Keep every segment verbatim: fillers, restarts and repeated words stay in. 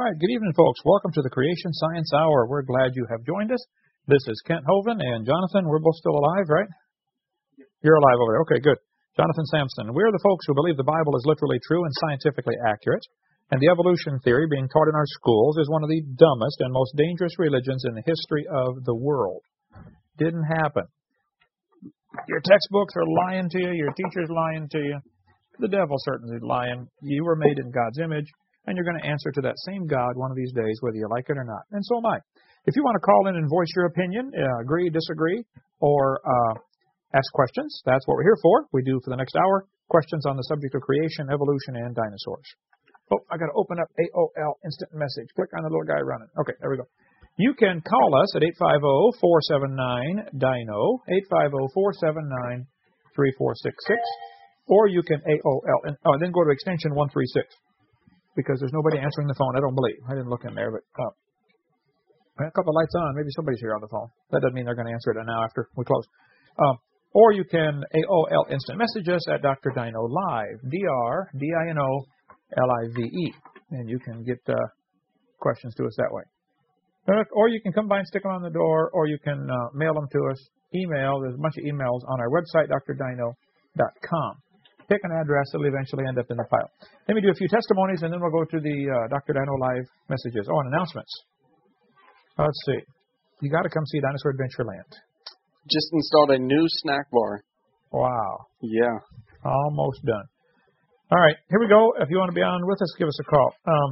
right, good evening, folks. Welcome to the Creation Science Hour. We're glad you have joined us. This is Kent Hovind and Jonathan. We're both still alive, right? You're alive over there. Okay, good. Jonathan Sampson. We're the folks who believe the Bible is literally true and scientifically accurate, and the evolution theory being taught in our schools is one of the dumbest and most dangerous religions in the history of the world. Didn't happen. Your textbooks are lying to you. Your teacher's lying to you. The devil's certainly lying. You were made in God's image, and you're going to answer to that same God one of these days, whether you like it or not. And so am I. If you want to call in and voice your opinion, uh, agree, disagree, or uh, ask questions, that's what we're here for. We do for the next hour questions on the subject of creation, evolution, and dinosaurs. Oh, I got to open up A O L Instant Message. Click on the little guy running. Okay, there we go. You can call us at eight five zero, four seven nine, D I N O, eight five zero, four seven nine, three four six six, or you can A O L, and, oh, and then go to extension one three six, because there's nobody answering the phone, I don't believe. I didn't look in there, but uh, I got a couple of lights on. Maybe somebody's here on the phone. That doesn't mean they're going to answer it now after we close. Um, or you can A O L Instant Message us at Doctor Dino Live, D R D I N O L I V E, and you can get uh, questions to us that way. Uh, or you can come by and stick them on the door, or you can uh, mail them to us. Email, there's a bunch of emails on our website, D R dino dot com. Pick an address, it'll eventually end up in the file. Let me do a few testimonies, and then we'll go to the uh, Doctor Dino Live messages. Oh, and announcements. Let's see. You got to come see Dinosaur Adventureland. Just installed a new snack bar. Wow. Yeah. Almost done. All right, here we go. If you want to be on with us, give us a call. Um,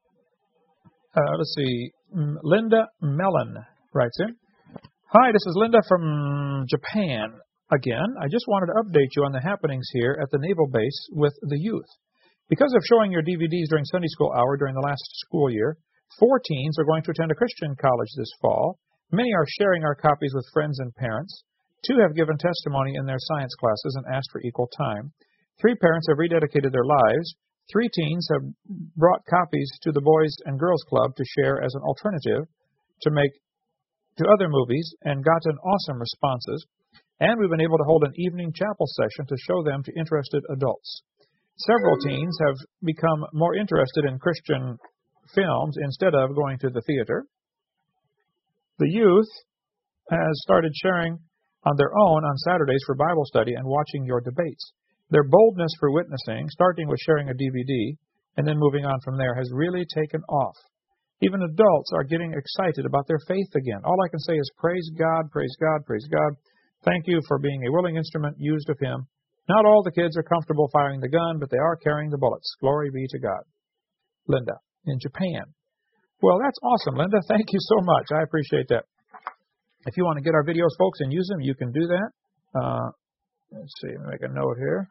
uh, let's see. Linda Mellon writes in. Hi, this is Linda from Japan. Again, I just wanted to update you on the happenings here at the Naval Base with the youth. Because of showing your D V Ds during Sunday School Hour during the last school year, four teens are going to attend a Christian college this fall. Many are sharing our copies with friends and parents. Two have given testimony in their science classes and asked for equal time. Three parents have rededicated their lives. Three teens have brought copies to the Boys and Girls Club to share as an alternative to make to other movies and gotten awesome responses. And we've been able to hold an evening chapel session to show them to interested adults. Several teens have become more interested in Christian films instead of going to the theater. The youth has started sharing on their own on Saturdays for Bible study and watching your debates. Their boldness for witnessing, starting with sharing a D V D and then moving on from there, has really taken off. Even adults are getting excited about their faith again. All I can say is praise God, praise God, praise God. Thank you for being a willing instrument used of Him. Not all the kids are comfortable firing the gun, but they are carrying the bullets. Glory be to God. Linda, in Japan. Well, that's awesome, Linda. Thank you so much. I appreciate that. If you want to get our videos, folks, and use them, you can do that. Uh, let's see, let me make a note here.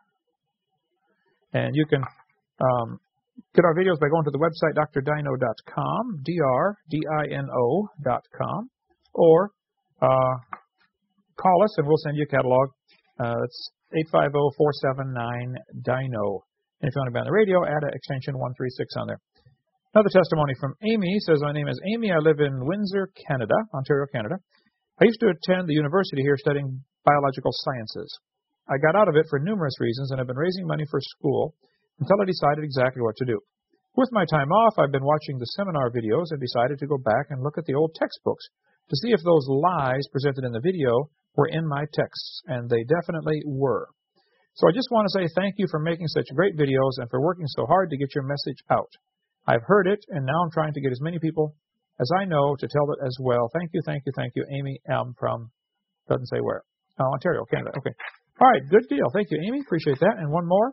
And you can um, get our videos by going to the website, D R dino dot com, D R D I N O dot com, or uh, call us and we'll send you a catalog. Uh, it's eight five zero, four seven nine, D I N O. And if you want to be on the radio, add an extension one three six on there. Another testimony from Amy says, my name is Amy. I live in Windsor, Canada, Ontario, Canada. I used to attend the university here studying biological sciences. I got out of it for numerous reasons and have been raising money for school until I decided exactly what to do. With my time off, I've been watching the seminar videos and decided to go back and look at the old textbooks to see if those lies presented in the video were in my texts, and they definitely were. So I just want to say thank you for making such great videos and for working so hard to get your message out. I've heard it, and now I'm trying to get as many people as I know to tell it as well. Thank you, thank you, thank you, Amy M. from, doesn't say where, oh, Ontario, Canada. Okay. All right, good deal. Thank you, Amy. Appreciate that. And one more.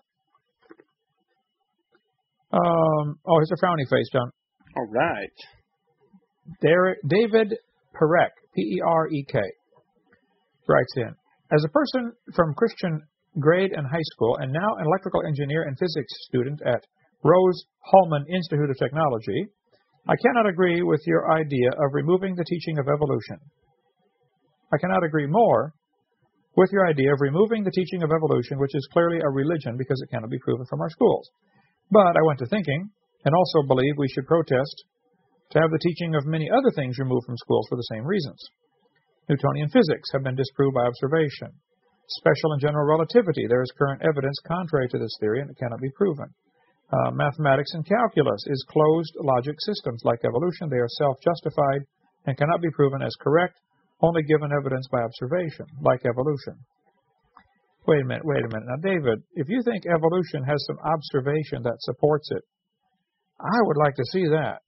Um, oh, here's a frowny face, John. All right. Derek, David Perek, P E R E K, writes in, as a person from Christian grade and high school and now an electrical engineer and physics student at Rose Hulman Institute of Technology, I cannot agree with your idea of removing the teaching of evolution. I cannot agree more with your idea of removing the teaching of evolution, which is clearly a religion because it cannot be proven from our schools. But I went to thinking, and also believe we should protest to have the teaching of many other things removed from schools for the same reasons. Newtonian physics have been disproved by observation. Special and general relativity, there is current evidence contrary to this theory and it cannot be proven. Uh, mathematics and calculus is closed logic systems. Like evolution, they are self-justified and cannot be proven as correct, only given evidence by observation, like evolution. Wait a minute, wait a minute. Now, David, if you think evolution has some observation that supports it, I would like to see that.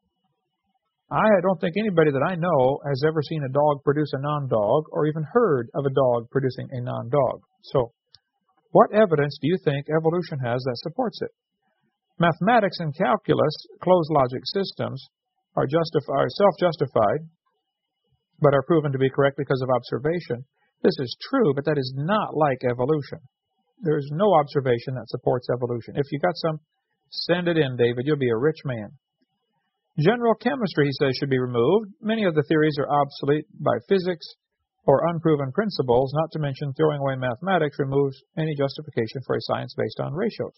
I don't think anybody that I know has ever seen a dog produce a non-dog or even heard of a dog producing a non-dog. So, what evidence do you think evolution has that supports it? Mathematics and calculus, closed logic systems, are, justif- are self-justified, but are proven to be correct because of observation. This is true, but that is not like evolution. There is no observation that supports evolution. If you got some, send it in, David. You'll be a rich man. General chemistry, he says, should be removed. Many of the theories are obsolete by physics or unproven principles, not to mention throwing away mathematics removes any justification for a science based on ratios.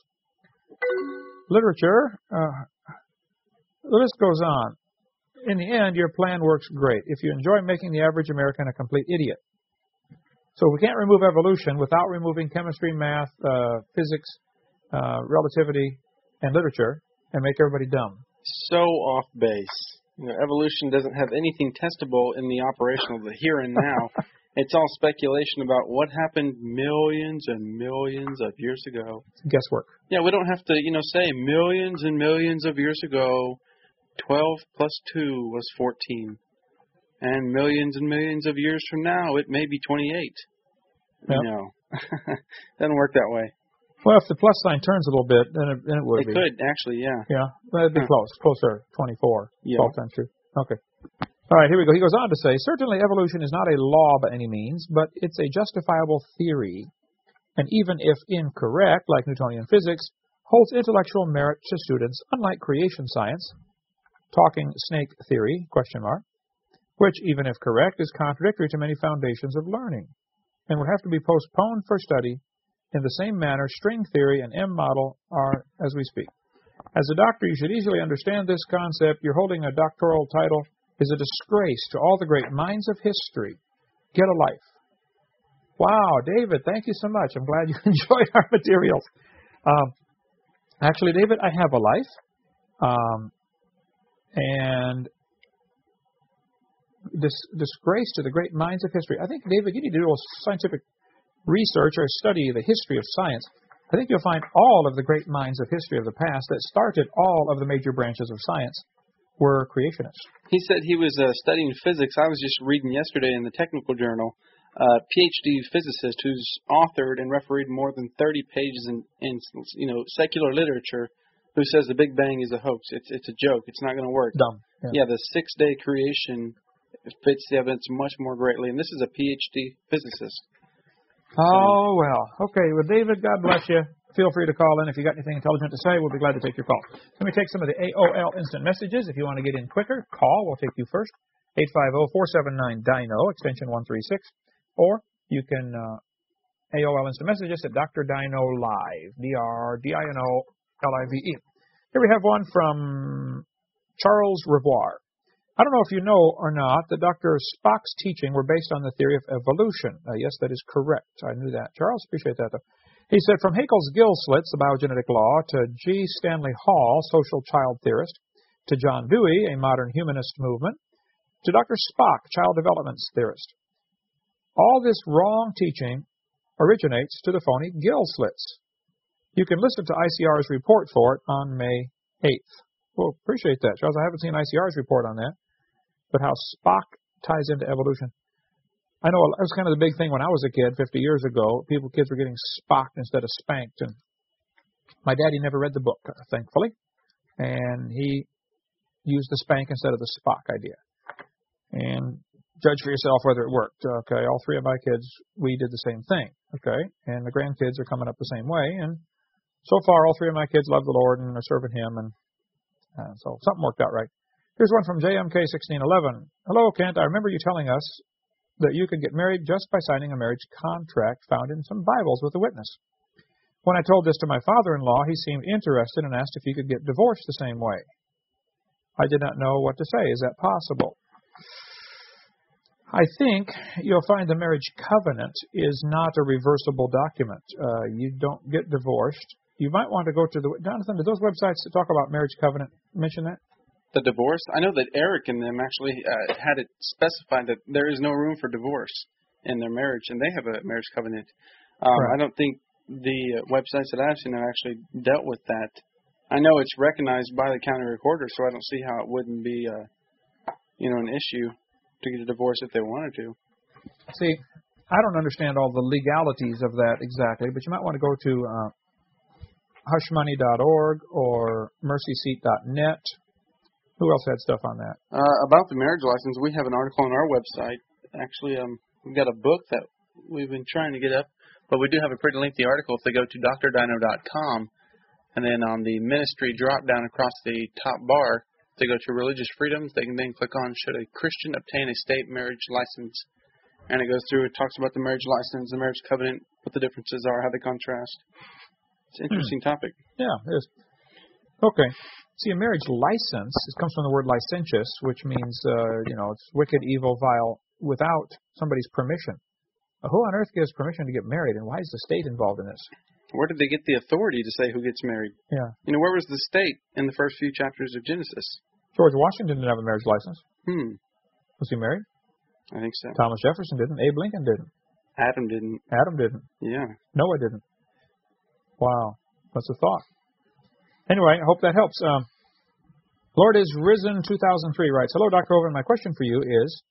Literature, uh, the list goes on. In the end, your plan works great if you enjoy making the average American a complete idiot. So we can't remove evolution without removing chemistry, math, uh, physics, uh, relativity, and literature, and make everybody dumb. So off base. You know, evolution doesn't have anything testable in the operation of the here and now. It's all speculation about what happened millions and millions of years ago. Guesswork. Yeah, we don't have to, you know, say millions and millions of years ago, twelve plus two was fourteen. And millions and millions of years from now, it may be twenty-eight. Yep. No. Doesn't work that way. Well, if the plus sign turns a little bit, then it, then it would it be. It could, actually, yeah. Yeah, well, it'd be huh. close. Closer, twenty-four. Yeah. twelve times two. Okay. All right, here we go. He goes on to say, certainly evolution is not a law by any means, but it's a justifiable theory. And even if incorrect, like Newtonian physics, holds intellectual merit to students, unlike creation science, talking snake theory, question mark, which, even if correct, is contradictory to many foundations of learning, and would have to be postponed for study in the same manner string theory and M model are as we speak. As a doctor, you should easily understand this concept. You're holding a doctoral title is a disgrace to all the great minds of history. Get a life. Wow, David, thank you so much. I'm glad you enjoyed our materials. Um, actually, David, I have a life. Um, and this disgrace to the great minds of history. I think, David, you need to do a scientific research or study the history of science. I think you'll find all of the great minds of history of the past that started all of the major branches of science were creationists. He said he was uh, studying physics. I was just reading yesterday in the Technical Journal, a uh, P H D physicist who's authored and refereed more than thirty pages in, in you know, secular literature, who says the Big Bang is a hoax. It's it's a joke. It's not going to work. Dumb. Yeah, yeah the six-day creation fits the evidence much more greatly, and this is a P H D physicist. Oh, well. Okay, well, David, God bless you. Feel free to call in if you got anything intelligent to say. We'll be glad to take your call. Let me take some of the A O L instant messages. If you want to get in quicker, call. We'll take you first. eight five zero, four seven nine, D I N O, extension one three six. Or you can uh, A O L instant messages at Doctor Dino Live, D R D I N O L I V E. Here we have one from Charles Revoir. I don't know if you know or not that Doctor Spock's teaching were based on the theory of evolution. Uh, yes, that is correct. I knew that. Charles, appreciate that, though. He said, from Haeckel's gill slits, the biogenetic law, to G. Stanley Hall, social child theorist, to John Dewey, a modern humanist movement, to Doctor Spock, child development theorist. All this wrong teaching originates to the phony gill slits. You can listen to I C R's report for it on May eighth. Well, appreciate that, Charles. I haven't seen I C R's report on that. But how Spock ties into evolution. I know it was kind of the big thing when I was a kid fifty years ago. People, kids were getting spocked instead of spanked. And my daddy never read the book, thankfully. And he used the spank instead of the Spock idea. And judge for yourself whether it worked. Okay, all three of my kids, we did the same thing. Okay, and the grandkids are coming up the same way. And so far, all three of my kids love the Lord and are serving Him. And uh, so something worked out right. Here's one from J M K sixteen eleven. Hello, Kent. I remember you telling us that you could get married just by signing a marriage contract found in some Bibles with a witness. When I told this to my father-in-law, he seemed interested and asked if he could get divorced the same way. I did not know what to say. Is that possible? I think you'll find the marriage covenant is not a reversible document. Uh, you don't get divorced. you might want to go to the, Jonathan, do those websites that talk about marriage covenant mention that? The divorce? I know that Eric and them actually uh, had it specified that there is no room for divorce in their marriage, and they have a marriage covenant. Um, right. I don't think the uh, websites that I've seen have actually dealt with that. I know it's recognized by the county recorder, so I don't see how it wouldn't be, uh, you know, an issue to get a divorce if they wanted to. See, I don't understand all the legalities of that exactly, but you might want to go to uh, hush money dot org or mercy seat dot net. Who else had stuff on that? Uh, about the marriage license, we have an article on our website. Actually, um, we've got a book that we've been trying to get up, but we do have a pretty lengthy article if they go to d r dino dot com. And then on the ministry drop down across the top bar, they go to religious freedoms. They can then click on should a Christian obtain a state marriage license. And it goes through, it talks about the marriage license, the marriage covenant, what the differences are, how they contrast. It's an interesting hmm. topic. Yeah, it is. Okay. See, a marriage license, it comes from the word licentious, which means, uh, you know, it's wicked, evil, vile, without somebody's permission. Who on earth gives permission to get married, and why is the state involved in this? Where did they get the authority to say who gets married? Yeah. You know, where was the state in the first few chapters of Genesis? George Washington didn't have a marriage license. Hmm. Was he married? I think so. Thomas Jefferson didn't. Abe Lincoln didn't. Adam didn't. Adam didn't. Yeah. Noah didn't. Wow. That's a thought. Anyway, I hope that helps. Um, Lord is Risen two thousand three writes, hello, Doctor Overton. My question for you is,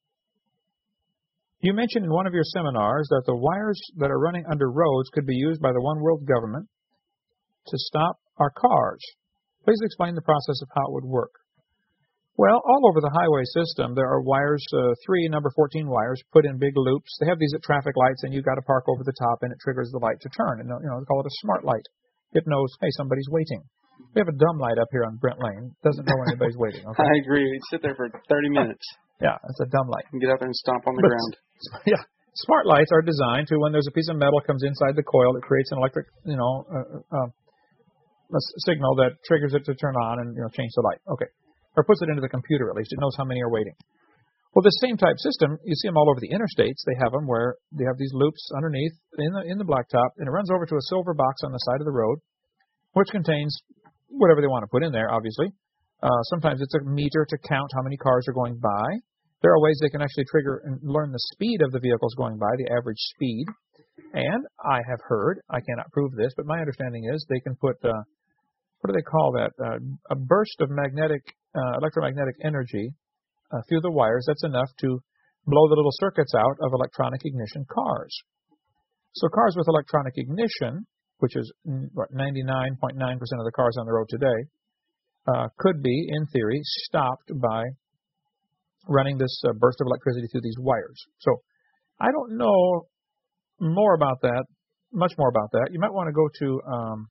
you mentioned in one of your seminars that the wires that are running under roads could be used by the one world government to stop our cars. Please explain the process of how it would work. Well, all over the highway system, there are wires, uh, three number fourteen wires, put in big loops. They have these at traffic lights, and you've got to park over the top, and it triggers the light to turn. And, you know, they call it a smart light. It knows, hey, somebody's waiting. We have a dumb light up here on Brent Lane. Doesn't know when anybody's waiting. Okay? I agree. We'd sit there for thirty minutes. Yeah, it's a dumb light. And get out there and stomp on the but, ground. Yeah. Smart lights are designed to, when there's a piece of metal comes inside the coil, it creates an electric, you know, uh, uh, a signal that triggers it to turn on and, you know, change the light. Okay. Or puts it into the computer, at least. It knows how many are waiting. Well, this same type system, you see them all over the interstates. They have them where they have these loops underneath in the in the blacktop, and it runs over to a silver box on the side of the road, which contains whatever they want to put in there, obviously. Uh, sometimes it's a meter to count how many cars are going by. There are ways they can actually trigger and learn the speed of the vehicles going by, the average speed. And I have heard, I cannot prove this, but my understanding is they can put, uh, what do they call that, uh, a burst of magnetic, uh, electromagnetic energy uh, through the wires. That's enough to blow the little circuits out of electronic ignition cars. So cars with electronic ignition, which is what, ninety-nine point nine percent of the cars on the road today, uh, could be, in theory, stopped by running this uh, burst of electricity through these wires. So I don't know more about that, much more about that. You might want to go to um,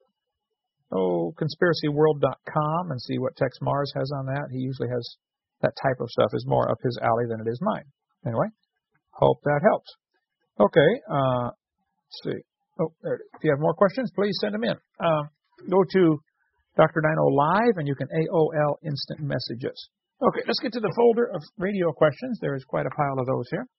oh, conspiracy world dot com and see what Tex Mars has on that. He usually has that type of stuff is more up his alley than it is mine. Anyway, hope that helps. Okay, uh, let's see. Oh, there it is. If you have more questions, please send them in. Uh, go to Doctor Dino Live, and you can A O L instant messages. Okay, let's get to the folder of radio questions. There is quite a pile of those here.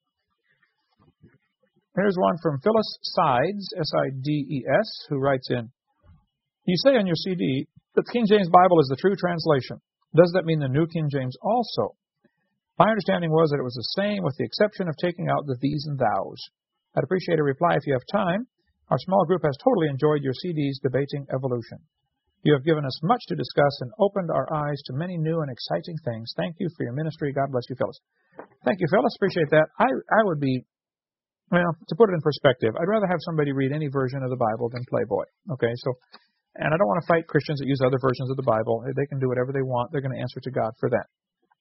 Here's one from Phyllis Sides, S I D E S, who writes in, you say on your C D that the King James Bible is the true translation. Does that mean the New King James also? My understanding was that it was the same with the exception of taking out the these and thous. I'd appreciate a reply if you have time. Our small group has totally enjoyed your C Ds debating evolution. You have given us much to discuss and opened our eyes to many new and exciting things. Thank you for your ministry. God bless you, Phyllis. Thank you, Phyllis. Appreciate that. I, I would be, well, to put it in perspective, I'd rather have somebody read any version of the Bible than Playboy. Okay, so, and I don't want to fight Christians that use other versions of the Bible. They can do whatever they want. They're going to answer to God for that.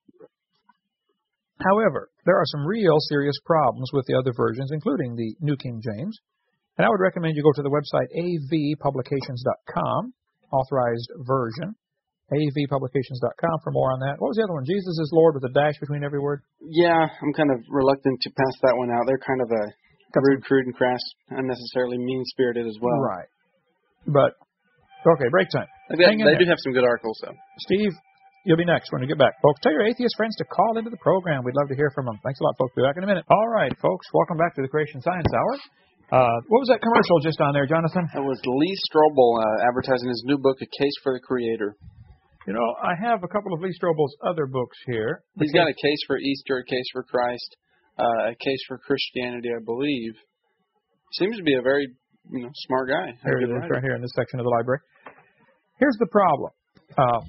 However, there are some real serious problems with the other versions, including the New King James. And I would recommend you go to the website A V publications dot com. Authorized version, A V publications dot com for more on that. What was the other one? Jesus is Lord with a dash between every word? Yeah, I'm kind of reluctant to pass that one out. They're kind of a rude, crude, and crass, unnecessarily mean-spirited as well. Right. But, okay, break time. They, they do have some good articles, though. Steve, you'll be next when we get back. Folks, tell your atheist friends to call into the program. We'd love to hear from them. Thanks a lot, folks. Be back in a minute. All right, folks, welcome back to the Creation Science Hour. Uh, what was that commercial just on there, Jonathan? That was Lee Strobel uh, advertising his new book, A Case for the Creator. You know, I have a couple of Lee Strobel's other books here. He's got a case for Easter, a case for Christ, uh, a case for Christianity, I believe. Seems to be a very, you know, smart guy. Here it is, right here in this section of the library. Here's the problem. Uh,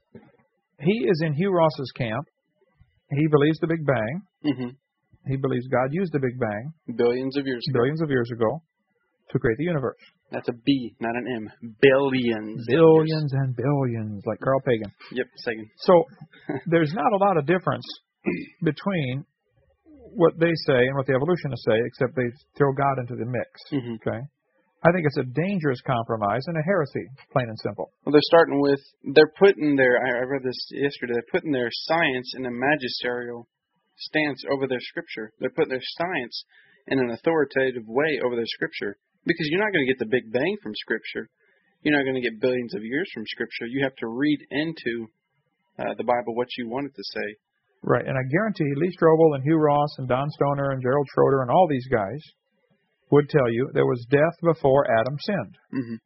he is in Hugh Ross's camp. He believes the Big Bang. Mm-hmm. He believes God used the Big Bang billions of years ago. billions of years ago to create the universe. That's a B, not an M. Billions. Billions and billions, like Carl Pagan. Yep, Sagan. So there's not a lot of difference between what they say and what the evolutionists say, except they throw God into the mix. Mm-hmm. Okay, I think it's a dangerous compromise and a heresy, plain and simple. Well, they're starting with, they're putting their, I read this yesterday, they're putting their science in a magisterial stance over their scripture. They're putting their science in an authoritative way over their scripture. Because you're not going to get the Big Bang from Scripture. You're not going to get billions of years from Scripture. You have to read into uh, the Bible what you want it to say. Right, and I guarantee Lee Strobel and Hugh Ross and Don Stoner and Gerald Schroeder and all these guys would tell you there was death before Adam sinned. Mm-hmm.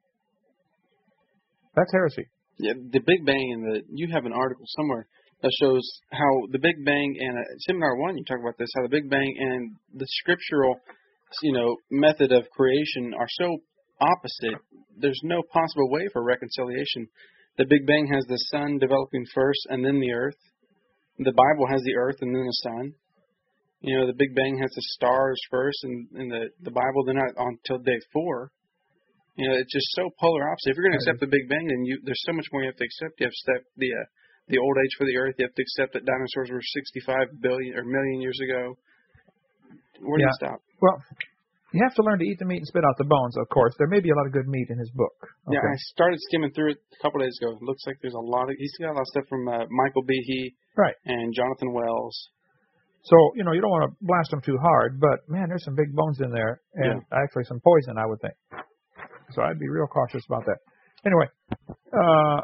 That's heresy. Yeah, the Big Bang, and the you have an article somewhere that shows how the Big Bang, and uh, Seminar one, you talk about this, how the Big Bang and the scriptural you know, method of creation are so opposite. There's no possible way for reconciliation. The Big Bang has the sun developing first and then the earth. The Bible has the earth and then the sun. You know, the Big Bang has the stars first and, and the, the Bible they're not on until day four. You know, it's just so polar opposite. If you're going to accept the Big Bang, then you, there's so much more you have to accept. You have to accept the, uh, the old age for the earth. You have to accept that dinosaurs were sixty-five billion or million years ago. Where do yeah. you stop? Well, you have to learn to eat the meat and spit out the bones, of course. There may be a lot of good meat in his book. Okay. Yeah, I started skimming through it a couple of days ago. It looks like there's a lot of, he's got a lot of stuff from uh, Michael Behe right. and Jonathan Wells. So, you know, you don't want to blast them too hard, but, man, there's some big bones in there, and yeah. actually some poison, I would think. So I'd be real cautious about that. Anyway, uh,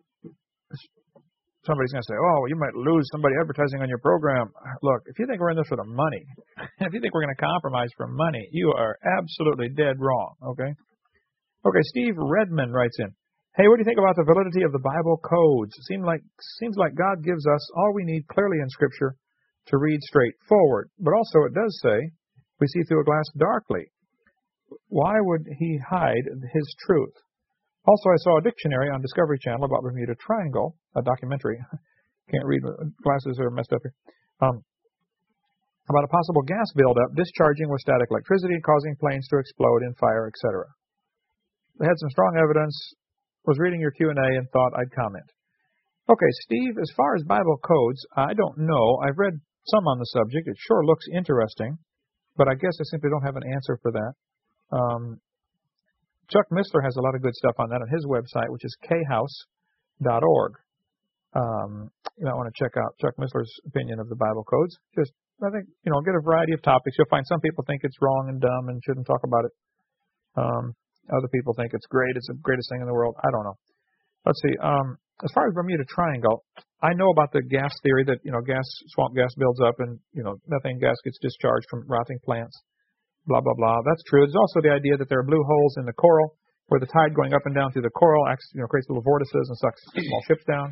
somebody's going to say, oh, you might lose somebody advertising on your program. Look, if you think we're in this for the money, if you think we're going to compromise for money, you are absolutely dead wrong, okay? Okay, Steve Redman writes in, hey, what do you think about the validity of the Bible codes? It seems like, seems like God gives us all we need clearly in Scripture to read straight forward. But also it does say, we see through a glass darkly. Why would he hide his truth? Also, I saw a dictionary on Discovery Channel about Bermuda Triangle, a documentary. Can't read, glasses are messed up here. Um, about a possible gas buildup discharging with static electricity, causing planes to explode in fire, et cetera. They had some strong evidence. Was reading your Q and A and thought I'd comment. Okay, Steve, as far as Bible codes, I don't know. I've read some on the subject. It sure looks interesting, but I guess I simply don't have an answer for that. Um, Chuck Missler has a lot of good stuff on that on his website, which is k house dot org. Um, you might want to check out Chuck Missler's opinion of the Bible codes. Just, I think, you know, get a variety of topics. You'll find some people think it's wrong and dumb and shouldn't talk about it. Um, other people think it's great. It's the greatest thing in the world. I don't know. Let's see. Um, as far as Bermuda Triangle, I know about the gas theory that, you know, gas, swamp gas builds up and, you know, methane gas gets discharged from rotting plants. Blah, blah, blah. That's true. There's also the idea that there are blue holes in the coral where the tide going up and down through the coral acts, you know, creates little vortices and sucks small ships down.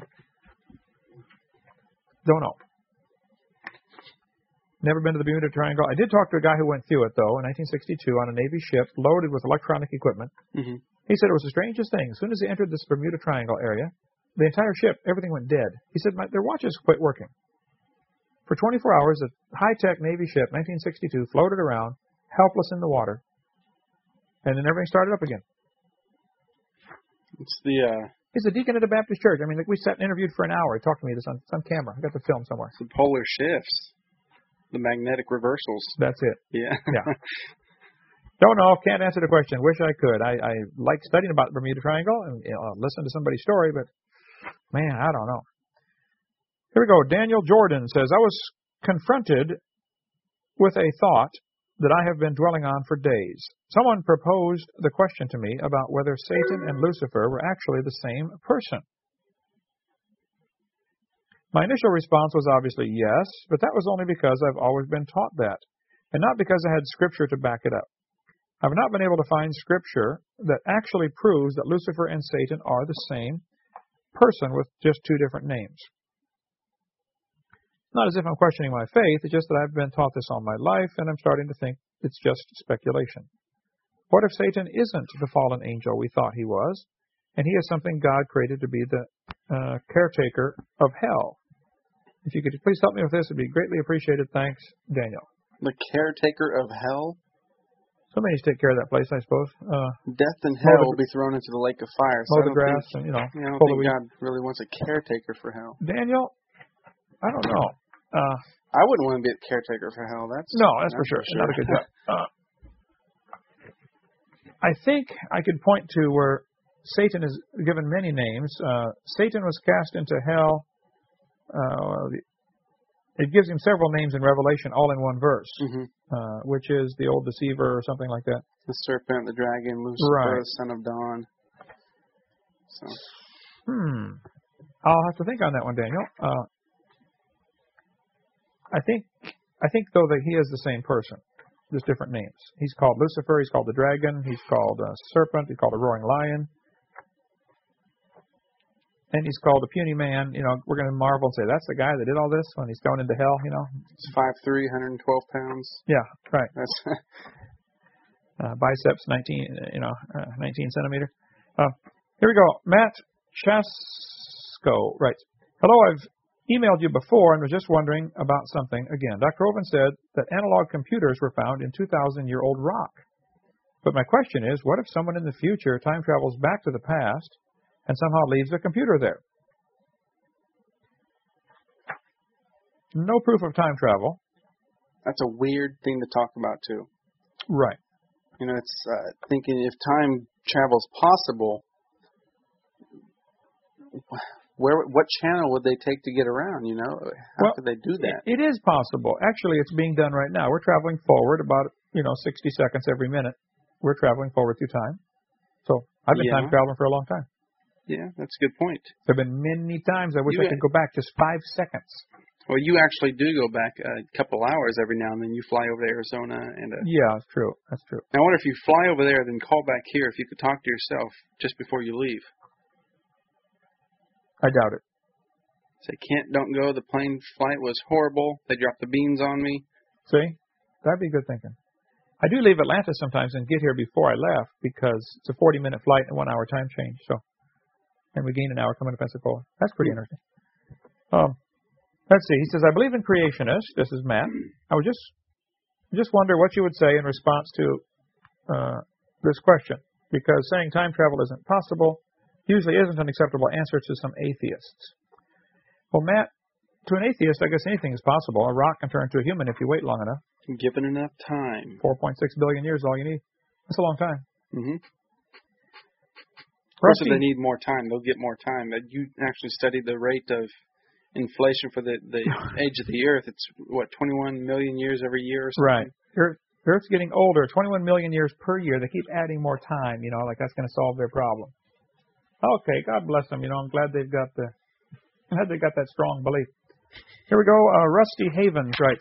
Don't know. Never been to the Bermuda Triangle. I did talk to a guy who went through it, though, in nineteen sixty-two on a Navy ship loaded with electronic equipment. Mm-hmm. He said it was the strangest thing. As soon as they entered this Bermuda Triangle area, the entire ship, everything went dead. He said my, their watches quit working. For twenty-four hours, a high-tech Navy ship, nineteen sixty-two, floated around, helpless in the water, and then everything started up again. It's the uh, he's a deacon at a Baptist church. I mean, like we sat and interviewed for an hour. He talked to me. This on, it's on camera. I got the film somewhere. It's the polar shifts, the magnetic reversals. That's it. Yeah. Yeah. Don't know. Can't answer the question. Wish I could. I, I like studying about the Bermuda Triangle and you know, listen to somebody's story, but man, I don't know. Here we go. Daniel Jordan says, I was confronted with a thought that I have been dwelling on for days. Someone proposed the question to me about whether Satan and Lucifer were actually the same person. My initial response was obviously yes, but that was only because I've always been taught that, and not because I had scripture to back it up. I've not been able to find scripture that actually proves that Lucifer and Satan are the same person with just two different names. Not as if I'm questioning my faith, it's just that I've been taught this all my life, and I'm starting to think it's just speculation. What if Satan isn't the fallen angel we thought he was, and he is something God created to be the uh, caretaker of hell? If you could please help me with this, it would be greatly appreciated. Thanks, Daniel. The caretaker of hell? Somebody needs to take care of that place, I suppose. Uh, Death and hell the, will be thrown into the lake of fire. So mow I the grass, think, and, you know, I don't pull think the God really wants a caretaker for hell. Daniel, I don't know. Uh, I wouldn't want to be a caretaker for hell. That's No, that's, that's for sure. For sure. Not a good job. Uh, I think I could point to where Satan is given many names. Uh, Satan was cast into hell. Uh, it gives him several names in Revelation, all in one verse, mm-hmm. uh, which is the old deceiver or something like that. The serpent, the dragon, Lucifer, right. the son of dawn. So. Hmm. I'll have to think on that one, Daniel. Uh, I think, I think though that he is the same person, just different names. He's called Lucifer. He's called the dragon. He's called a serpent. He's called a roaring lion. And he's called a puny man. You know, we're going to marvel and say, that's the guy that did all this when he's going into hell, you know. It's five three, one hundred twelve pounds. Yeah, right. That's uh, biceps, nineteen, you know, uh, nineteen centimeter. Uh, here we go. Matt Chasko writes, hello, I've emailed you before and was just wondering about something again. Doctor Oven said that analog computers were found in two thousand year old rock. But my question is, what if someone in the future time travels back to the past and somehow leaves a computer there? No proof of time travel. That's a weird thing to talk about, too. Right. You know, it's uh, thinking if time travel's possible, where, what channel would they take to get around, you know? How well, could they do that? It, it is possible. Actually, it's being done right now. We're traveling forward about, you know, sixty seconds every minute. We're traveling forward through time. So I've been yeah. time traveling for a long time. Yeah, that's a good point. There have been many times I wish you I could go back just five seconds. Well, you actually do go back a couple hours every now and then. You fly over to Arizona. and. Uh, yeah, that's true. That's true. I wonder if you fly over there, then call back here if you could talk to yourself just before you leave. I doubt it. Say, can't, don't go. The plane flight was horrible. They dropped the beans on me. See? That'd be good thinking. I do leave Atlanta sometimes and get here before I left because it's a forty minute flight and a one hour time change. So, and we gain an hour coming to Pensacola. That's pretty mm-hmm. interesting. Um, let's see. He says, I believe in creationists. This is Matt. I would just just wonder what you would say in response to uh, this question, because saying time travel isn't possible usually isn't an acceptable answer to some atheists. Well, Matt, to an atheist, I guess anything is possible. A rock can turn into a human if you wait long enough. Given enough time. four point six billion years is all you need. That's a long time. Mm-hmm. Of course, if they need more time, they'll get more time. You actually studied the rate of inflation for the, the age of the Earth. It's, what, twenty-one million years every year or something? Right. Earth, Earth's getting older, twenty-one million years per year. They keep adding more time, you know, like that's going to solve their problem. Okay, God bless them. You know, I'm glad they've got the, glad they've got that strong belief. Here we go. Uh, Rusty Havens writes,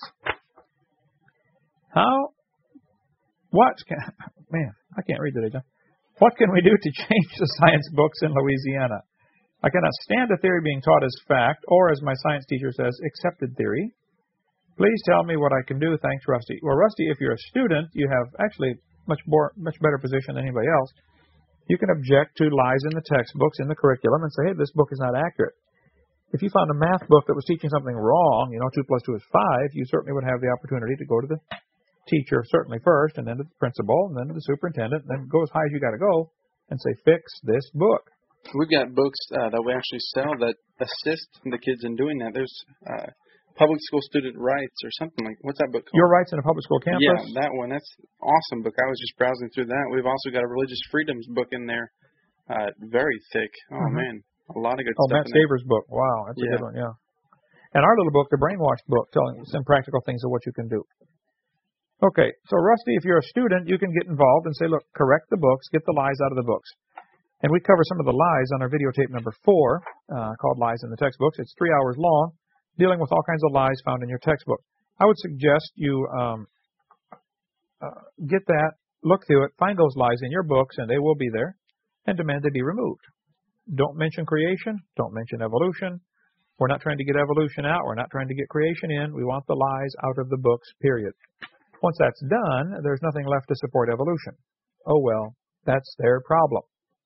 How, what can, man, I can't read today, John. What can we do to change the science books in Louisiana? I cannot stand a theory being taught as fact, or as my science teacher says, accepted theory. Please tell me what I can do. Thanks, Rusty. Well, Rusty, if you're a student, you have actually much more, much better position than anybody else. You can object to lies in the textbooks, in the curriculum, and say, hey, this book is not accurate. If you found a math book that was teaching something wrong, you know, two plus two is five, you certainly would have the opportunity to go to the teacher certainly first, and then to the principal, and then to the superintendent, and then go as high as you got to go and say, fix this book. We've got books uh, that we actually sell that assist the kids in doing that. There's uh, Public School Student Rights or something like, what's that book called? Your Rights in a Public School Campus? Yeah, that one. That's an awesome book. I was just browsing through that. We've also got a Religious Freedoms book in there. Uh, very thick. Oh, mm-hmm. man. A lot of good oh, stuff. Oh, Matt Staver's book. Wow, that's yeah. a good one, yeah. And our little book, the Brainwashed book, telling some practical things of what you can do. Okay, so Rusty, if you're a student, you can get involved and say, look, correct the books, get the lies out of the books. And we cover some of the lies on our videotape number four, uh, called Lies in the Textbooks. It's three hours long, dealing with all kinds of lies found in your textbook. I would suggest you um, uh, get that look through it, find those lies in your books, and they will be there, and demand they be removed. Don't mention creation. Don't mention evolution. We're not trying to get evolution out. We're not trying to get creation in. We want the lies out of the books, period. Once that's done, there's nothing left to support evolution. Oh, well, that's their problem.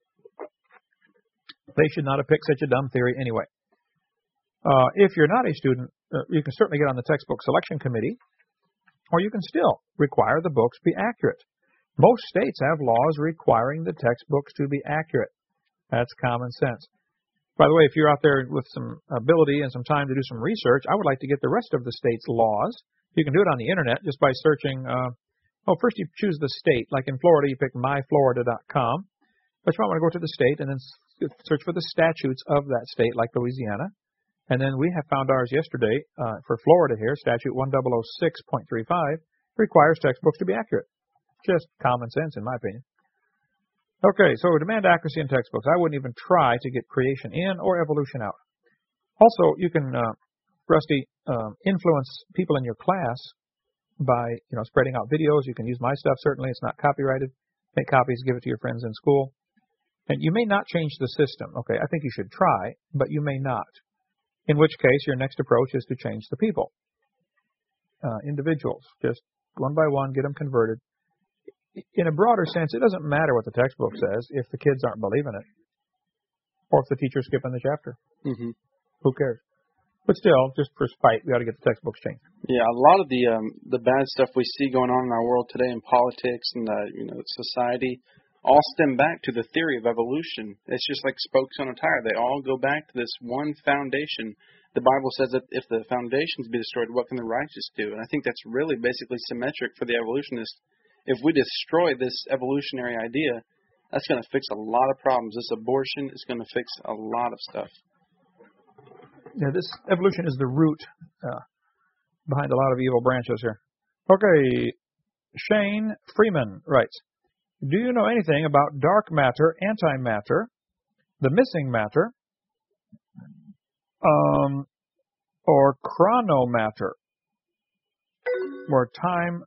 They should not have picked such a dumb theory anyway. Uh, if you're not a student, uh, you can certainly get on the textbook selection committee, or you can still require the books be accurate. Most states have laws requiring the textbooks to be accurate. That's common sense. By the way, if you're out there with some ability and some time to do some research, I would like to get the rest of the state's laws. You can do it on the internet just by searching. Uh, oh, first you choose the state. Like in Florida, you pick my florida dot com. But you might want to go to the state and then search for the statutes of that state, like Louisiana. And then we have found ours yesterday uh, for Florida here. Statute one thousand six point three five requires textbooks to be accurate. Just common sense, in my opinion. Okay, so demand accuracy in textbooks. I wouldn't even try to get creation in or evolution out. Also, you can, uh, Rusty, um, influence people in your class by, you know, spreading out videos. You can use my stuff, certainly. It's not copyrighted. Make copies, give it to your friends in school. And you may not change the system. Okay, I think you should try, but you may not. In which case, your next approach is to change the people. Uh, individuals, just one by one, get them converted. In a broader sense, it doesn't matter what the textbook says if the kids aren't believing it, or if the teacher's skipping the chapter. Mm-hmm. Who cares? But still, just for spite, we ought to get the textbooks changed. Yeah, a lot of the um, the bad stuff we see going on in our world today in politics and uh, you know society all stem back to the theory of evolution. It's just like spokes on a tire. They all go back to this one foundation. The Bible says that if the foundations be destroyed, what can the righteous do? And I think that's really basically symmetric for the evolutionists. If we destroy this evolutionary idea, that's going to fix a lot of problems. This abortion is going to fix a lot of stuff. Yeah, this evolution is the root uh, behind a lot of evil branches here. Okay, Shane Freeman writes, do you know anything about dark matter, antimatter, the missing matter, um, or chronomatter, where time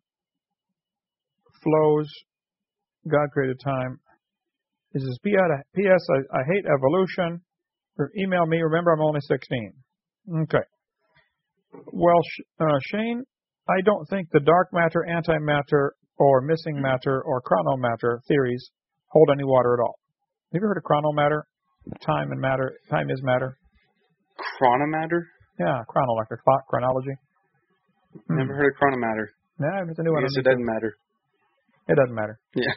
flows, God created time? This is P S I, I hate evolution. Or email me. Remember, I'm only sixteen. Okay. Well, uh, Shane, I don't think the dark matter, antimatter, or missing matter, or chronomatter theories hold any water at all. Have you ever heard of chronomatter? Time and matter. Time is matter. Chronomatter? Yeah, chrono, like a clock, chronology. Never heard of chronomatter. Yeah, it's a new one. I guess it doesn't matter. It doesn't matter. Yeah.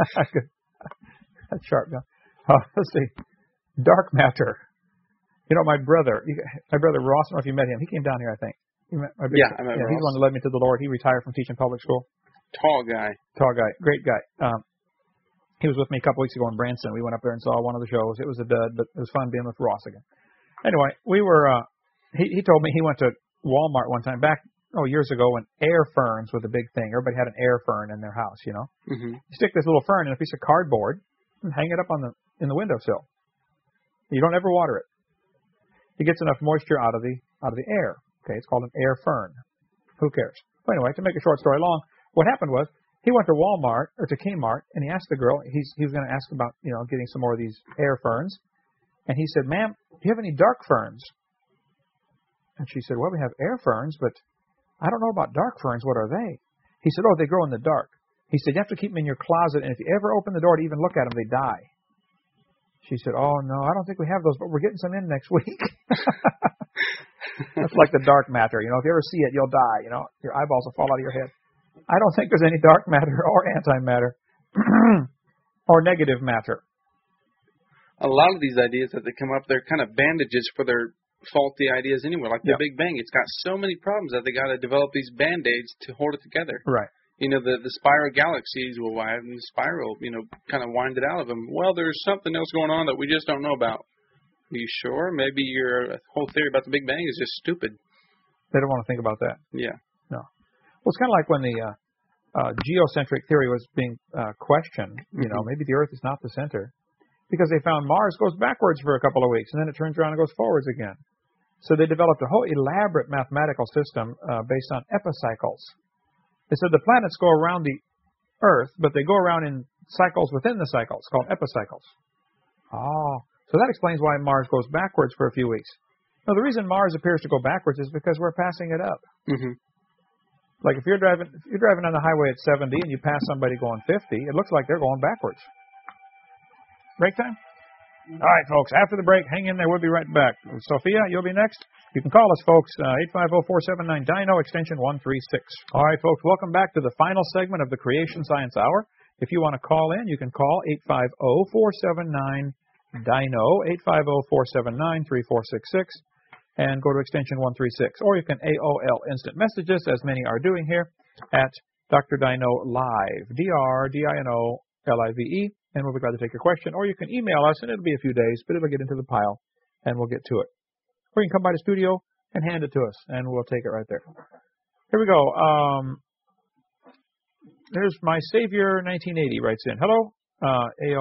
That's sharp, yeah. Uh, let's see. Dark matter. You know, my brother, my brother Ross, I don't know if you met him. He came down here, I think. You met my big, yeah, I met yeah, Ross. He's the one that led me to the Lord. He retired from teaching public school. Tall guy. Tall guy. Great guy. Um, he was with me a couple weeks ago in Branson. We went up there and saw one of the shows. It was a dud, but it was fun being with Ross again. Anyway, we were, uh, he, he told me he went to Walmart one time back, oh, years ago when air ferns were the big thing. Everybody had an air fern in their house, you know. Mm-hmm. You stick this little fern in a piece of cardboard and hang it up on the in the windowsill. You don't ever water it. It gets enough moisture out of the out of the air. Okay, it's called an air fern. Who cares? But anyway, to make a short story long, what happened was he went to Walmart or to Kmart and he asked the girl. He's he was going to ask about you know getting some more of these air ferns, and he said, "Ma'am, do you have any dark ferns?" And she said, "Well, we have air ferns, but I don't know about dark ferns. What are they?" He said, "Oh, they grow in the dark." He said, "You have to keep them in your closet, and if you ever open the door to even look at them, they die." She said, "Oh, no, I don't think we have those, but we're getting some in next week." That's like the dark matter. You know, if you ever see it, you'll die. You know, your eyeballs will fall out of your head. I don't think there's any dark matter or antimatter or negative matter. A lot of these ideas that they come up, they're kind of bandages for their faulty ideas anyway. Like the yeah. Big Bang, it's got so many problems that they got to develop these band-aids to hold it together. Right. You know, the, the spiral galaxies, well, why haven't the spiral, you know, kind of winded out of them? Well, there's something else going on that we just don't know about. Are you sure? Maybe your whole theory about the Big Bang is just stupid. They don't want to think about that. Yeah. No. Well, it's kind of like when the uh, uh, geocentric theory was being uh, questioned. You know, mm-hmm. maybe the Earth is not the center. Because they found Mars goes backwards for a couple of weeks, and then it turns around and goes forwards again. So they developed a whole elaborate mathematical system uh, based on epicycles. They said the planets go around the Earth, but they go around in cycles within the cycles, called epicycles. Oh, so that explains why Mars goes backwards for a few weeks. No, the reason Mars appears to go backwards is because we're passing it up. Mm-hmm. Like if you're driving, if you're driving on the highway at seventy and you pass somebody going fifty, it looks like they're going backwards. Break time? All right, folks. After the break, hang in there. We'll be right back. Sophia, you'll be next. You can call us, folks, uh, eight five zero, four seven nine, D I N O, extension one three six. All right, folks, welcome back to the final segment of the Creation Science Hour. If you want to call in, you can call eight five zero, four seven nine, D I N O, eight five zero, four seven nine, three four six six, and go to extension one three six. Or you can A O L instant messages, as many are doing here, at Doctor Dino Live, D R D I N O L I V E, and we'll be glad to take your question. Or you can email us, and it'll be a few days, but it'll get into the pile, and we'll get to it. Or you can come by the studio and hand it to us, and we'll take it right there. Here we go. Um, there's my Savior nineteen eighty writes in. Hello, uh, A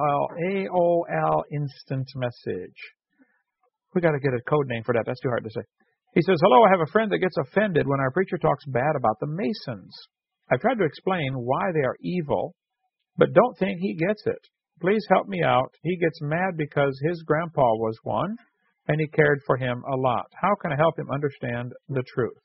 O L instant message. We got to get a code name for that. That's too hard to say. He says, hello, I have a friend that gets offended when our preacher talks bad about the Masons. I've tried to explain why they are evil, but don't think he gets it. Please help me out. He gets mad because his grandpa was one, and he cared for him a lot. How can I help him understand the truth?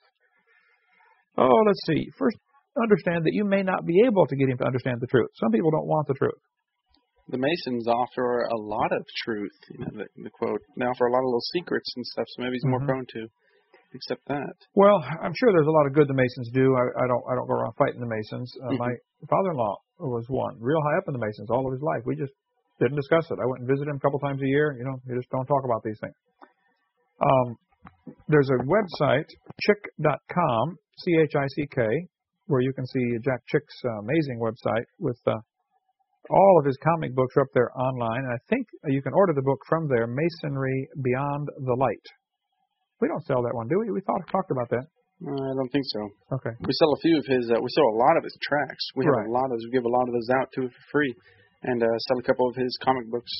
Oh, let's see. First, understand that you may not be able to get him to understand the truth. Some people don't want the truth. The Masons offer a lot of truth, you know, the, the quote. They offer a lot of little secrets and stuff, so maybe he's more Mm-hmm. prone to accept that. Well, I'm sure there's a lot of good the Masons do. I, I don't I don't go around fighting the Masons. Uh, Mm-hmm. My father-in-law was one, real high up in the Masons all of his life. We just didn't discuss it. I went and visited him a couple times a year. You know, you just don't talk about these things. Um, there's a website, chick dot com, C H I C K, where you can see Jack Chick's uh, amazing website with uh, all of his comic books are up there online. And I think you can order the book from there, Masonry Beyond the Light. We don't sell that one, do we? We thought, talked about that. Uh, I don't think so. Okay. We sell a few of his, uh, we sell a lot of his tracks. We have Right. a lot of those. We give a lot of those out, too, for free. And uh, sell a couple of his comic books.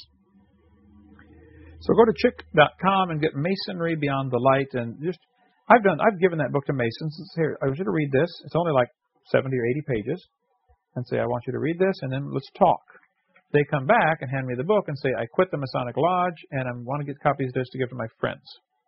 So go to chick dot com and get Masonry Beyond the Light. And just, I've done, I've given that book to Masons. It's here, I want you to read this. It's only like seventy or eighty pages. And say, I want you to read this, and then let's talk. They come back and hand me the book and say, I quit the Masonic Lodge, and I want to get copies of this to give to my friends.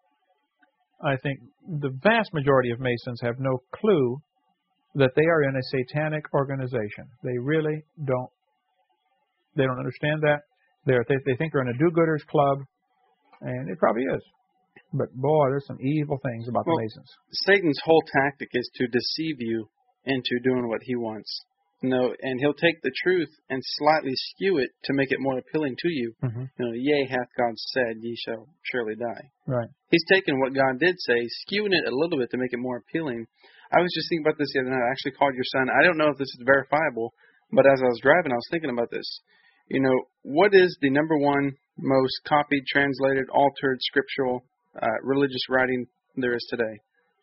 I think the vast majority of Masons have no clue that they are in a satanic organization. They really don't. They don't understand that. They're, they they think they're in a do-gooders club, and it probably is. But boy, there's some evil things about well, the Masons. Satan's whole tactic is to deceive you into doing what he wants. No, and he'll take the truth and slightly skew it to make it more appealing to you. Mm-hmm. You know, yea, hath God said, ye shall surely die. Right. He's taken what God did say, skewing it a little bit to make it more appealing. I was just thinking about this the other night. I actually called your son. I don't know if this is verifiable, but as I was driving, I was thinking about this. You know, what is the number one most copied, translated, altered, scriptural, uh, religious writing there is today?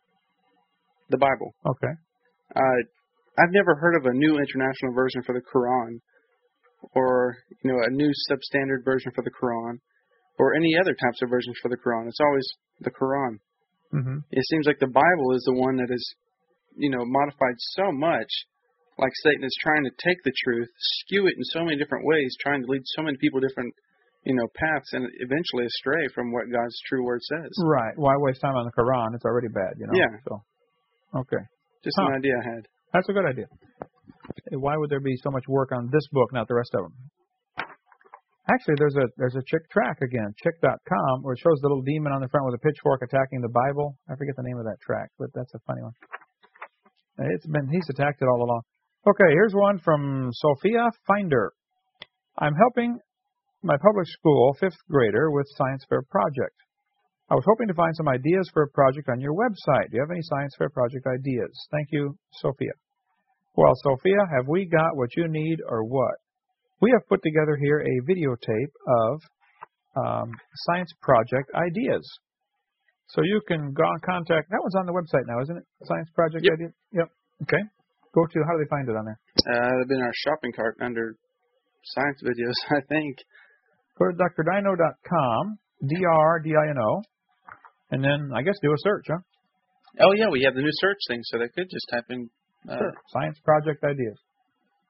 The Bible. Okay. Uh, I've never heard of a new international version for the Quran, or you know, a new substandard version for the Quran, or any other types of versions for the Quran. It's always the Quran. Mm-hmm. It seems like the Bible is the one that is, you know, modified so much, like Satan is trying to take the truth, skew it in so many different ways, trying to lead so many people different, you know, paths, and eventually astray from what God's true word says. Right. Why waste time on the Quran? It's already bad, you know. Yeah. So, okay. Just Huh. an idea I had. That's a good idea. Why would there be so much work on this book, not the rest of them? Actually, there's a there's a Chick track again, chick dot com, where it shows the little demon on the front with a pitchfork attacking the Bible. I forget the name of that track, but that's a funny one. It's been he's attacked it all along. Okay, here's one from Sophia Finder. I'm helping my public school fifth grader with science fair project. I was hoping to find some ideas for a project on your website. Do you have any science fair project ideas? Thank you, Sophia. Well, Sophia, have we got what you need or what? We have put together here a videotape of um, science project ideas. So you can go and contact, that one's on the website now, isn't it? Science project Yep. ideas? Yep. Okay. Go to, how do they find it on there? Uh, they've been in our shopping cart under science videos, I think. Go to D R dino dot com, D R D I N O, and then I guess do a search, huh? Oh, yeah, we have the new search thing, so they could just type in... Uh, Sure. Science project ideas.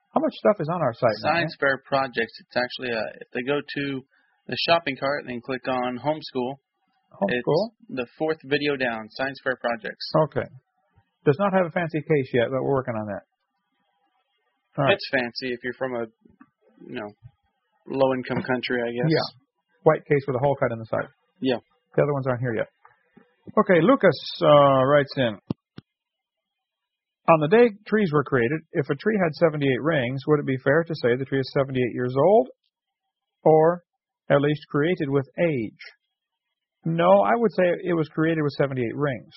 How much stuff is on our site now? Science Fair Projects. It's actually a, if they go to the shopping cart and then click on Homeschool, Homeschool? It's the fourth video down, Science Fair Projects. Okay. Does not have a fancy case yet, but we're working on that. All right. It's fancy if you're from a, you know, low-income country, I guess. Yeah. White case with a hole cut in the side. Yeah. The other ones aren't here yet. Okay, Lucas uh, writes in. On the day trees were created, if a tree had seventy-eight rings, would it be fair to say the tree is seventy-eight years old, or at least created with age? No, I would say it was created with seventy-eight rings.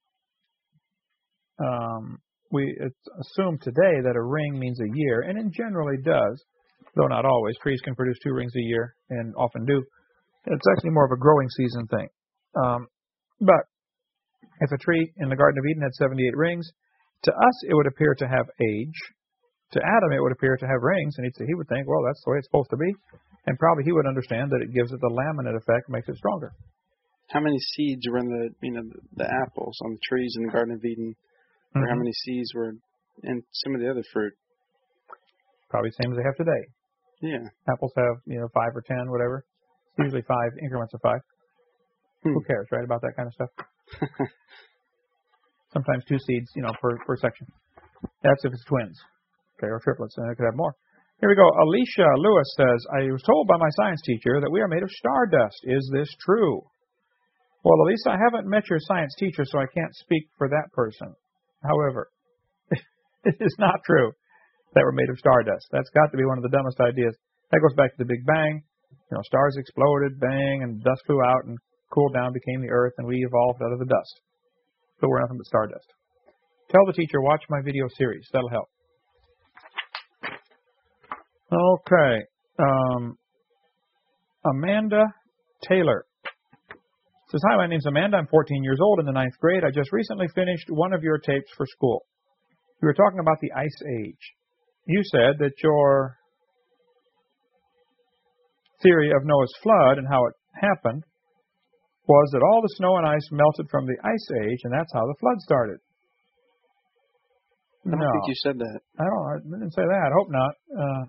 Um, we assume today that a ring means a year, and it generally does, though not always. Trees can produce two rings a year, and often do. It's actually more of a growing season thing. Um, but if a tree in the Garden of Eden had seventy-eight rings, to us it would appear to have age. To Adam it would appear to have rings, and he'd say, he would think, well, that's the way it's supposed to be. And probably he would understand that it gives it the laminate effect, makes it stronger. How many seeds were in the, you know, the, the apples on the trees in the Garden of Eden? Or mm-hmm. how many seeds were in some of the other fruit? Probably the same as they have today. Yeah. Apples have, you know, five or ten, whatever. It's usually five increments of five. Hmm. Who cares, right, about that kind of stuff? Sometimes two seeds, you know, per, per section. That's if it's twins, okay, or triplets, and it could have more. Here we go. Alicia Lewis says, I was told by my science teacher that we are made of stardust. Is this true? Well, Elisa, I haven't met your science teacher, so I can't speak for that person. However, it is not true that we're made of stardust. That's got to be one of the dumbest ideas. That goes back to the Big Bang. You know, stars exploded, bang, and dust flew out and cooled down, became the Earth, and we evolved out of the dust. So we're nothing but stardust. Tell the teacher, watch my video series. That'll help. Okay. Um, Amanda Taylor says, hi, my name's Amanda. I'm fourteen years old in the ninth grade. I just recently finished one of your tapes for school. You were talking about the Ice Age. You said that your theory of Noah's flood and how it happened was that all the snow and ice melted from the Ice Age, and that's how the flood started. I don't no, think you said that. I don't. I didn't say that. I hope not. Uh,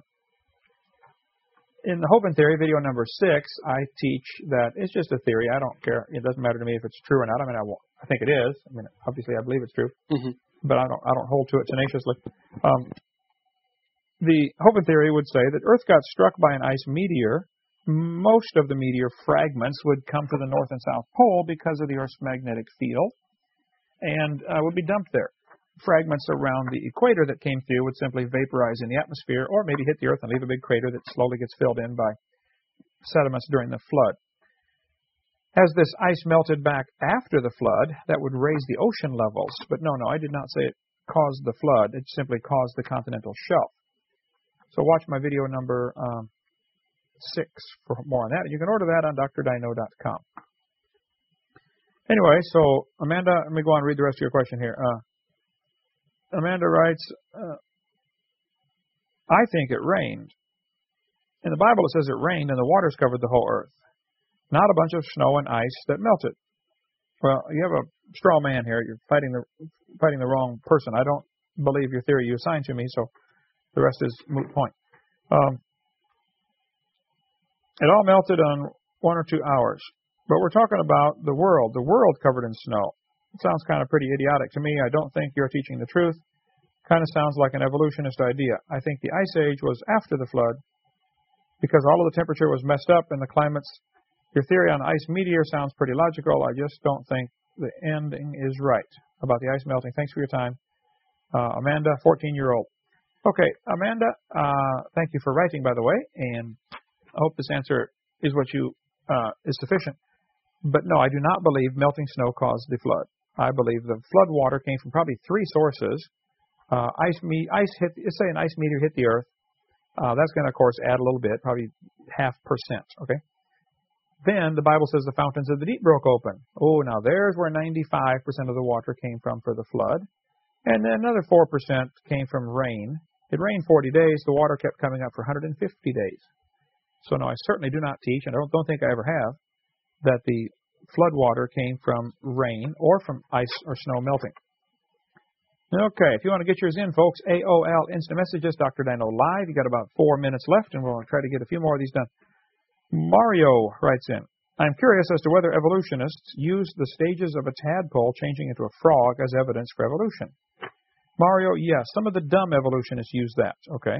in the Hope and Theory, video number six, I teach that it's just a theory. I don't care. It doesn't matter to me if it's true or not. I mean, I, I think it is. I mean, obviously, I believe it's true, mm-hmm. but I don't. I don't hold to it tenaciously. Um, the Hope and Theory would say that Earth got struck by an ice meteor. Most of the meteor fragments would come to the North and South Pole because of the Earth's magnetic field and uh, would be dumped there. Fragments around the equator that came through would simply vaporize in the atmosphere or maybe hit the Earth and leave a big crater that slowly gets filled in by sediments during the flood. As this ice melted back after the flood, that would raise the ocean levels. But no, no, I did not say it caused the flood. It simply caused the continental shelf. So watch my video number um, six for more on that. You can order that on D R Dino dot com. Anyway, so Amanda, let me go on and read the rest of your question here. Uh, Amanda writes, uh, I think it rained. In the Bible it says it rained and the waters covered the whole earth, not a bunch of snow and ice that melted. Well, you have a straw man here. You're fighting the fighting the wrong person. I don't believe your theory you assigned to me, so the rest is moot point. Um, It all melted on one or two hours. But we're talking about the world, the world covered in snow. It sounds kind of pretty idiotic to me. I don't think you're teaching the truth. Kind of sounds like an evolutionist idea. I think the Ice Age was after the flood because all of the temperature was messed up and the climates. Your theory on ice meteor sounds pretty logical. I just don't think the ending is right about the ice melting. Thanks for your time. Uh, Amanda, fourteen-year-old. Okay, Amanda, uh, thank you for writing, by the way, and I hope this answer is what you uh, is sufficient. But no, I do not believe melting snow caused the flood. I believe the flood water came from probably three sources. Uh, ice, me- ice hit, let's say an ice meteor hit the Earth. Uh, that's going to, of course, add a little bit, probably half percent. Okay. Then the Bible says the fountains of the deep broke open. Oh, now there's where ninety-five percent of the water came from for the flood, and then another four percent came from rain. It rained forty days. The water kept coming up for one hundred fifty days. So no, I certainly do not teach, and I don't, don't think I ever have, that the flood water came from rain or from ice or snow melting. Okay, if you want to get yours in, folks, A O L Instant Messages, Doctor Dino Live. You got about four minutes left, and we'll try to get a few more of these done. Mario writes in, I'm curious as to whether evolutionists use the stages of a tadpole changing into a frog as evidence for evolution. Mario, yes, some of the dumb evolutionists use that, okay?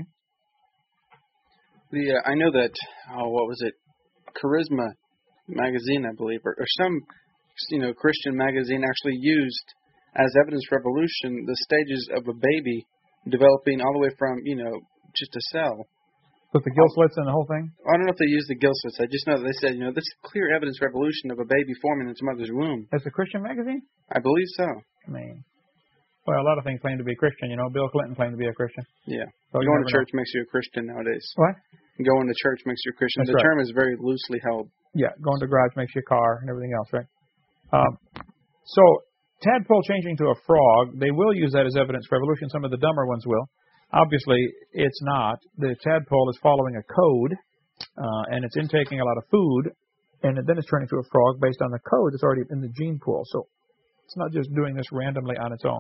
The uh, I know that, oh, what was it, Charisma magazine, I believe, or, or some, you know, Christian magazine actually used as evidence for evolution the stages of a baby developing all the way from, you know, just a cell. With the gill slits and the whole thing? I don't know if they used the gill slits. I just know that they said, you know, this is clear evidence for evolution of a baby forming in its mother's womb. That's a Christian magazine? I believe so. I mean, well, a lot of things claim to be Christian. You know, Bill Clinton claimed to be a Christian. Yeah. So Going to church know. makes you a Christian nowadays. What? Going to church makes you a Christian. That's the right. term is very loosely held. Yeah, going to garage makes you a car and everything else, right? Um, so, tadpole changing to a frog, they will use that as evidence for evolution. Some of the dumber ones will. Obviously, it's not. The tadpole is following a code, uh, and it's intaking a lot of food, and then it's turning to a frog based on the code that's already in the gene pool. So it's not just doing this randomly on its own.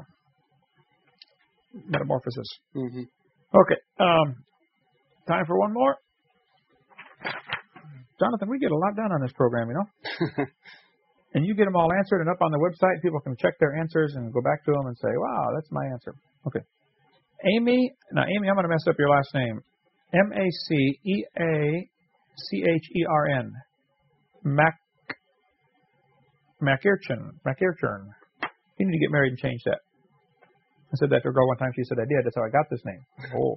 Metamorphosis. Mm-hmm. Okay. Um, time for one more. Jonathan, we get a lot done on this program, you know. And you get them all answered and up on the website. People can check their answers and go back to them and say, wow, that's my answer. Okay. Amy, now, Amy, I'm going to mess up your last name. M A C E A C H E R N. Mac, MacIrchern. MacIrchern. You need to get married and change that. I said that to a girl one time. She said, I did. That's how I got this name. Oh.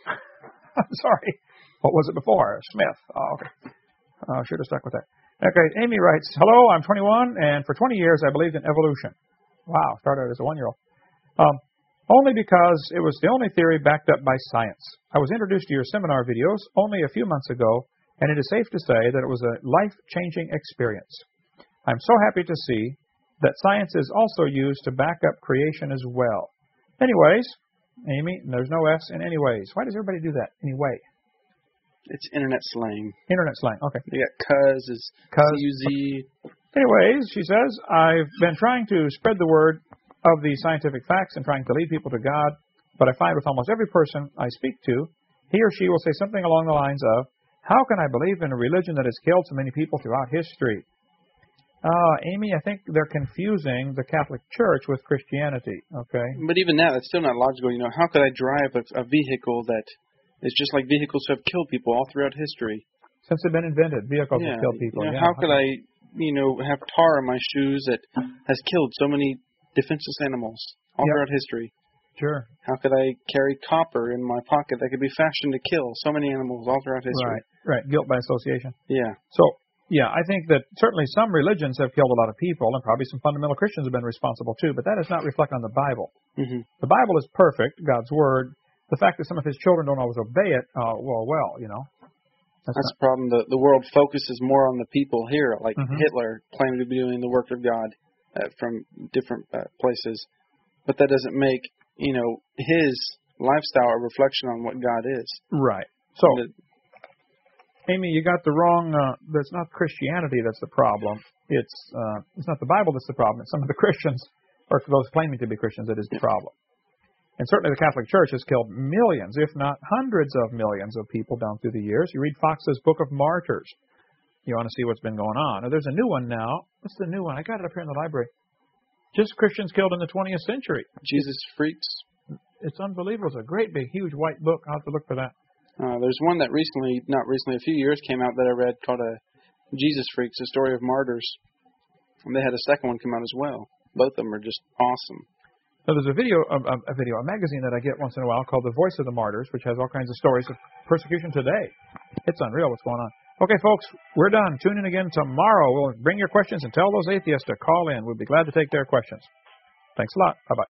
I'm sorry. What was it before? Smith. Oh, okay. I uh, should have stuck with that. Okay, Amy writes, hello, I'm twenty-one, and for twenty years I believed in evolution. Wow, started out as a one-year-old. Um, only because it was the only theory backed up by science. I was introduced to your seminar videos only a few months ago, and it is safe to say that it was a life-changing experience. I'm so happy to see that science is also used to back up creation as well. Anyways, Amy, there's no S in anyways. Why does everybody do that? Anyway. It's internet slang. Internet slang, okay. You got cuz is C U Z. Anyways, she says, I've been trying to spread the word of the scientific facts and trying to lead people to God, but I find with almost every person I speak to, he or she will say something along the lines of, how can I believe in a religion that has killed so many people throughout history? Uh, Amy, I think they're confusing the Catholic Church with Christianity, okay? But even that, that's still not logical. You know, how could I drive a, a vehicle that is just like vehicles have killed people all throughout history? Since they've been invented, vehicles yeah, have killed people. You know, yeah. How could I, you know, have tar on my shoes that has killed so many defenseless animals all yep. throughout history? Sure. How could I carry copper in my pocket that could be fashioned to kill so many animals all throughout history? Right, right. Guilt by association. Yeah. So, yeah, I think that certainly some religions have killed a lot of people, and probably some fundamental Christians have been responsible too, but that does not reflect on the Bible. Mm-hmm. The Bible is perfect, God's Word. The fact that some of His children don't always obey it, uh, well, well, you know. That's, that's the problem. The, the world focuses more on the people here, like mm-hmm. Hitler claimed to be doing the work of God uh, from different uh, places. But that doesn't make, you know, his lifestyle a reflection on what God is. Right. So, the, Amy, you got the wrong, uh, that's not Christianity that's the problem. It's uh, it's not the Bible that's the problem. It's some of the Christians, or those claiming to be Christians, that is the problem. And certainly the Catholic Church has killed millions, if not hundreds of millions of people down through the years. You read Fox's Book of Martyrs. You want to see what's been going on. Now, there's a new one now. What's the new one? I got it up here in the library. Just Christians killed in the twentieth century. Jesus Freaks. It's unbelievable. It's a great, big, huge white book. I'll have to look for that. Uh, there's one that recently, not recently, a few years came out that I read called uh, Jesus Freaks, A Story of Martyrs. And they had a second one come out as well. Both of them are just awesome. So there's a video, a, a video, a magazine that I get once in a while called The Voice of the Martyrs, which has all kinds of stories of persecution today. It's unreal what's going on. Okay, folks, we're done. Tune in again tomorrow. We'll bring your questions and tell those atheists to call in. We'll be glad to take their questions. Thanks a lot. Bye-bye.